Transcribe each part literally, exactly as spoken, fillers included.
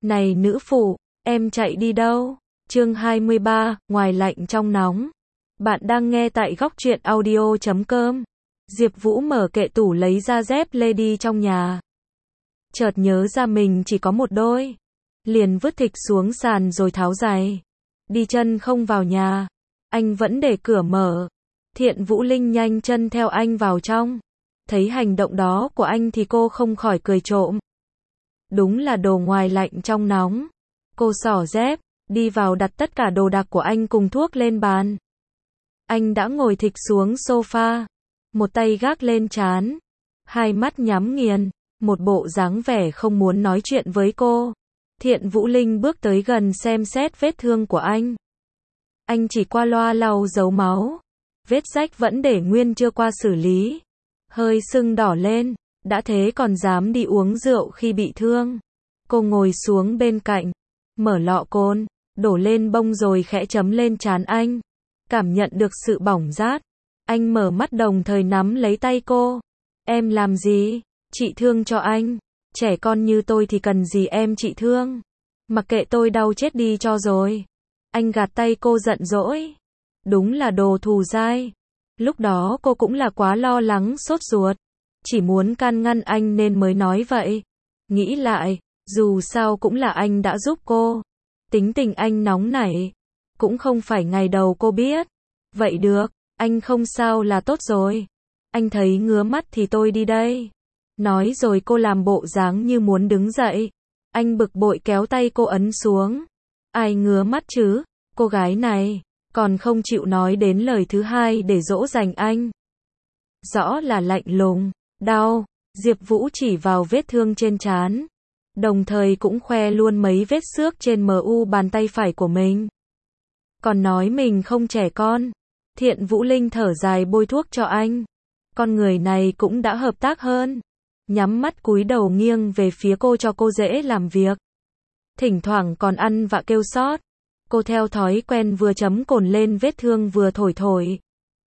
Này nữ phụ, em chạy đi đâu? Chương hai mươi ba, ngoài lạnh trong nóng. Bạn đang nghe tại góc truyện audio chấm com. Diệp Vũ mở kệ tủ lấy ra dép lê đi trong nhà. Chợt nhớ ra mình chỉ có một đôi. Liền vứt thịch xuống sàn rồi tháo giày. Đi chân không vào nhà. Anh vẫn để cửa mở. Thiện Vũ Linh nhanh chân theo anh vào trong. Thấy hành động đó của anh thì cô không khỏi cười trộm. Đúng là đồ ngoài lạnh trong nóng. Cô xỏ dép, đi vào đặt tất cả đồ đạc của anh cùng thuốc lên bàn. Anh đã ngồi thịch xuống sofa, một tay gác lên trán, hai mắt nhắm nghiền, một bộ dáng vẻ không muốn nói chuyện với cô. Thiện Vũ Linh bước tới gần xem xét vết thương của anh. Anh chỉ qua loa lau dấu máu, vết rách vẫn để nguyên chưa qua xử lý, hơi sưng đỏ lên, đã thế còn dám đi uống rượu khi bị thương. Cô ngồi xuống bên cạnh, mở lọ cồn, đổ lên bông rồi khẽ chấm lên trán anh. Cảm nhận được sự bỏng rát, anh mở mắt đồng thời nắm lấy tay cô. Em làm gì? Trị thương cho anh. Trẻ con như tôi thì cần gì em trị thương? Mặc kệ tôi đau chết đi cho rồi. Anh gạt tay cô giận dỗi. Đúng là đồ thù dai. Lúc đó cô cũng là quá lo lắng sốt ruột. Chỉ muốn can ngăn anh nên mới nói vậy. Nghĩ lại, dù sao cũng là anh đã giúp cô. Tính tình anh nóng nảy. Cũng không phải ngày đầu cô biết. Vậy được, anh không sao là tốt rồi. Anh thấy ngứa mắt thì tôi đi đây. Nói rồi cô làm bộ dáng như muốn đứng dậy. Anh bực bội kéo tay cô ấn xuống. Ai ngứa mắt chứ? Cô gái này, còn không chịu nói đến lời thứ hai để dỗ dành anh. Rõ là lạnh lùng, đau. Diệp Vũ chỉ vào vết thương trên trán. Đồng thời cũng khoe luôn mấy vết xước trên mu bàn tay phải của mình. Còn nói mình không trẻ con. Thiện Vũ Linh thở dài bôi thuốc cho anh. Con người này cũng đã hợp tác hơn. Nhắm mắt cúi đầu nghiêng về phía cô cho cô dễ làm việc. Thỉnh thoảng còn ăn vạ kêu sót. Cô theo thói quen vừa chấm cồn lên vết thương vừa thổi thổi.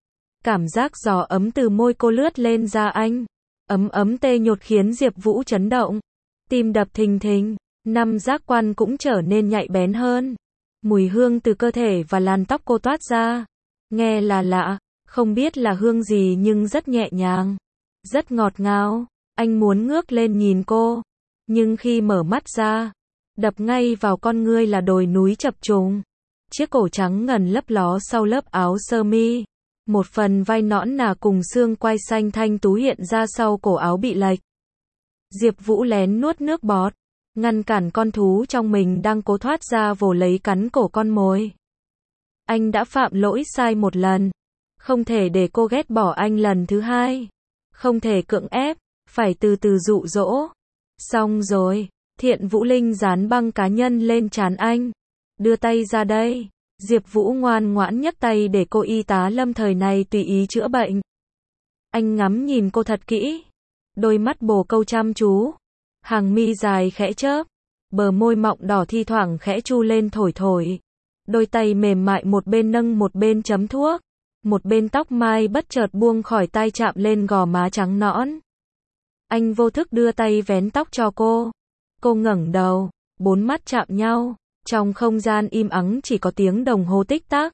Cảm giác gió ấm từ môi cô lướt lên da anh. Ấm ấm tê nhột khiến Diệp Vũ chấn động. Tim đập thình thình. Năm giác quan cũng trở nên nhạy bén hơn. Mùi hương từ cơ thể và làn tóc cô toát ra. Nghe là lạ, không biết là hương gì nhưng rất nhẹ nhàng. Rất ngọt ngào. Anh muốn ngước lên nhìn cô. Nhưng khi mở mắt ra, đập ngay vào con ngươi là đồi núi chập trùng. Chiếc cổ trắng ngần lấp ló sau lớp áo sơ mi. Một phần vai nõn nà cùng xương quai xanh thanh tú hiện ra sau cổ áo bị lệch. Diệp Vũ lén nuốt nước bọt. Ngăn cản con thú trong mình đang cố thoát ra vồ lấy cắn cổ con mồi. Anh đã phạm lỗi sai một lần. Không thể để cô ghét bỏ anh lần thứ hai. Không thể cưỡng ép, phải từ từ dụ dỗ. Xong rồi, Thiện Vũ Linh dán băng cá nhân lên trán anh. Đưa tay ra đây. Diệp Vũ ngoan ngoãn nhấc tay để cô y tá lâm thời này tùy ý chữa bệnh. Anh ngắm nhìn cô thật kỹ. Đôi mắt bồ câu chăm chú. Hàng mi dài khẽ chớp, bờ môi mọng đỏ thi thoảng khẽ chu lên thổi thổi. Đôi tay mềm mại một bên nâng một bên chấm thuốc, một bên tóc mai bất chợt buông khỏi tai chạm lên gò má trắng nõn. Anh vô thức đưa tay vén tóc cho cô. Cô ngẩng đầu, bốn mắt chạm nhau, trong không gian im ắng chỉ có tiếng đồng hồ tích tắc.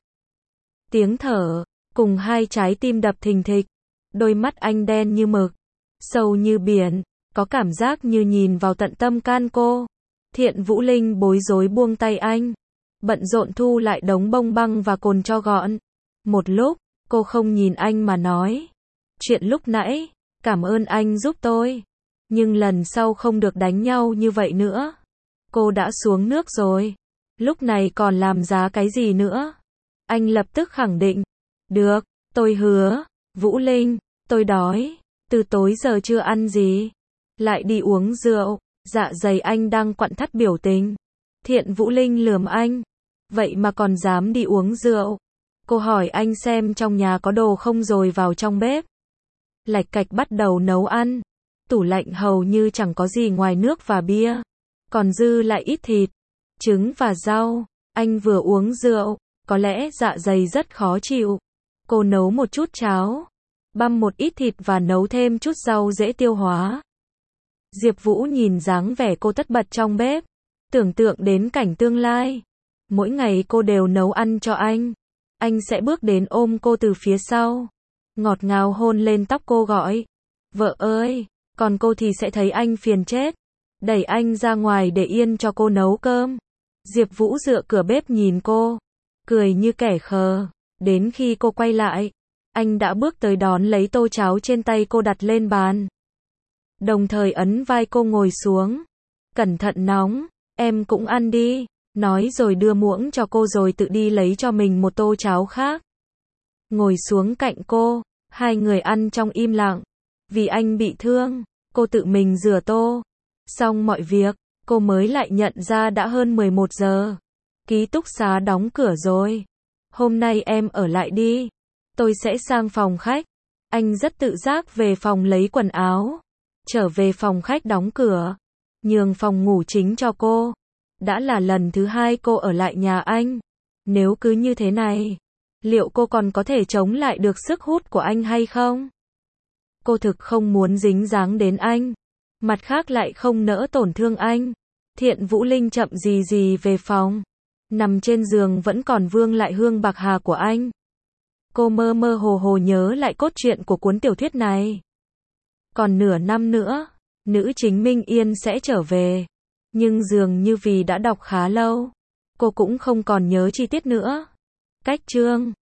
Tiếng thở, cùng hai trái tim đập thình thịch. Đôi mắt anh đen như mực, sâu như biển. Có cảm giác như nhìn vào tận tâm can cô. Thiện Vũ Linh bối rối buông tay anh. Bận rộn thu lại đống bông băng và cồn cho gọn. Một lúc, cô không nhìn anh mà nói. Chuyện lúc nãy, cảm ơn anh giúp tôi. Nhưng lần sau không được đánh nhau như vậy nữa. Cô đã xuống nước rồi. Lúc này còn làm giá cái gì nữa? Anh lập tức khẳng định. Được, tôi hứa. Vũ Linh, tôi đói. Từ tối giờ chưa ăn gì. Lại đi uống rượu. Dạ dày anh đang quặn thắt biểu tình. Thiện Vũ Linh lườm anh. Vậy mà còn dám đi uống rượu. Cô hỏi anh xem trong nhà có đồ không rồi vào trong bếp. Lạch cạch bắt đầu nấu ăn. Tủ lạnh hầu như chẳng có gì ngoài nước và bia. Còn dư lại ít thịt, trứng và rau. Anh vừa uống rượu, có lẽ dạ dày rất khó chịu. Cô nấu một chút cháo, băm một ít thịt và nấu thêm chút rau dễ tiêu hóa. Diệp Vũ nhìn dáng vẻ cô tất bật trong bếp, Tưởng tượng đến cảnh tương lai. Mỗi ngày cô đều nấu ăn cho anh. Anh sẽ bước đến ôm cô từ phía sau. Ngọt ngào hôn lên tóc cô gọi. Vợ ơi! Còn cô thì sẽ thấy anh phiền chết. Đẩy anh ra ngoài để yên cho cô nấu cơm. Diệp Vũ dựa cửa bếp nhìn cô. Cười như kẻ khờ. Đến khi cô quay lại, anh đã bước tới đón lấy tô cháo trên tay cô đặt lên bàn. Đồng thời ấn vai cô ngồi xuống. Cẩn thận nóng, em cũng ăn đi. Nói rồi đưa muỗng cho cô rồi tự đi lấy cho mình một tô cháo khác. Ngồi xuống cạnh cô, hai người ăn trong im lặng. Vì anh bị thương, cô tự mình rửa tô. Xong mọi việc, cô mới lại nhận ra đã hơn mười một giờ. Ký túc xá đóng cửa rồi. Hôm nay em ở lại đi. Tôi sẽ sang phòng khách. Anh rất tự giác về phòng lấy quần áo. Trở về phòng khách đóng cửa. Nhường phòng ngủ chính cho cô. Đã là lần thứ hai cô ở lại nhà anh. Nếu cứ như thế này, liệu cô còn có thể chống lại được sức hút của anh hay không? Cô thực không muốn dính dáng đến anh. Mặt khác lại không nỡ tổn thương anh. Thiện Vũ Linh chậm gì gì về phòng. Nằm trên giường vẫn còn vương lại hương bạc hà của anh. Cô mơ mơ hồ hồ nhớ lại cốt truyện của cuốn tiểu thuyết này. Còn nửa năm nữa, nữ chính Minh Yên sẽ trở về. Nhưng dường như vì đã đọc khá lâu, cô cũng không còn nhớ chi tiết nữa. Cách chương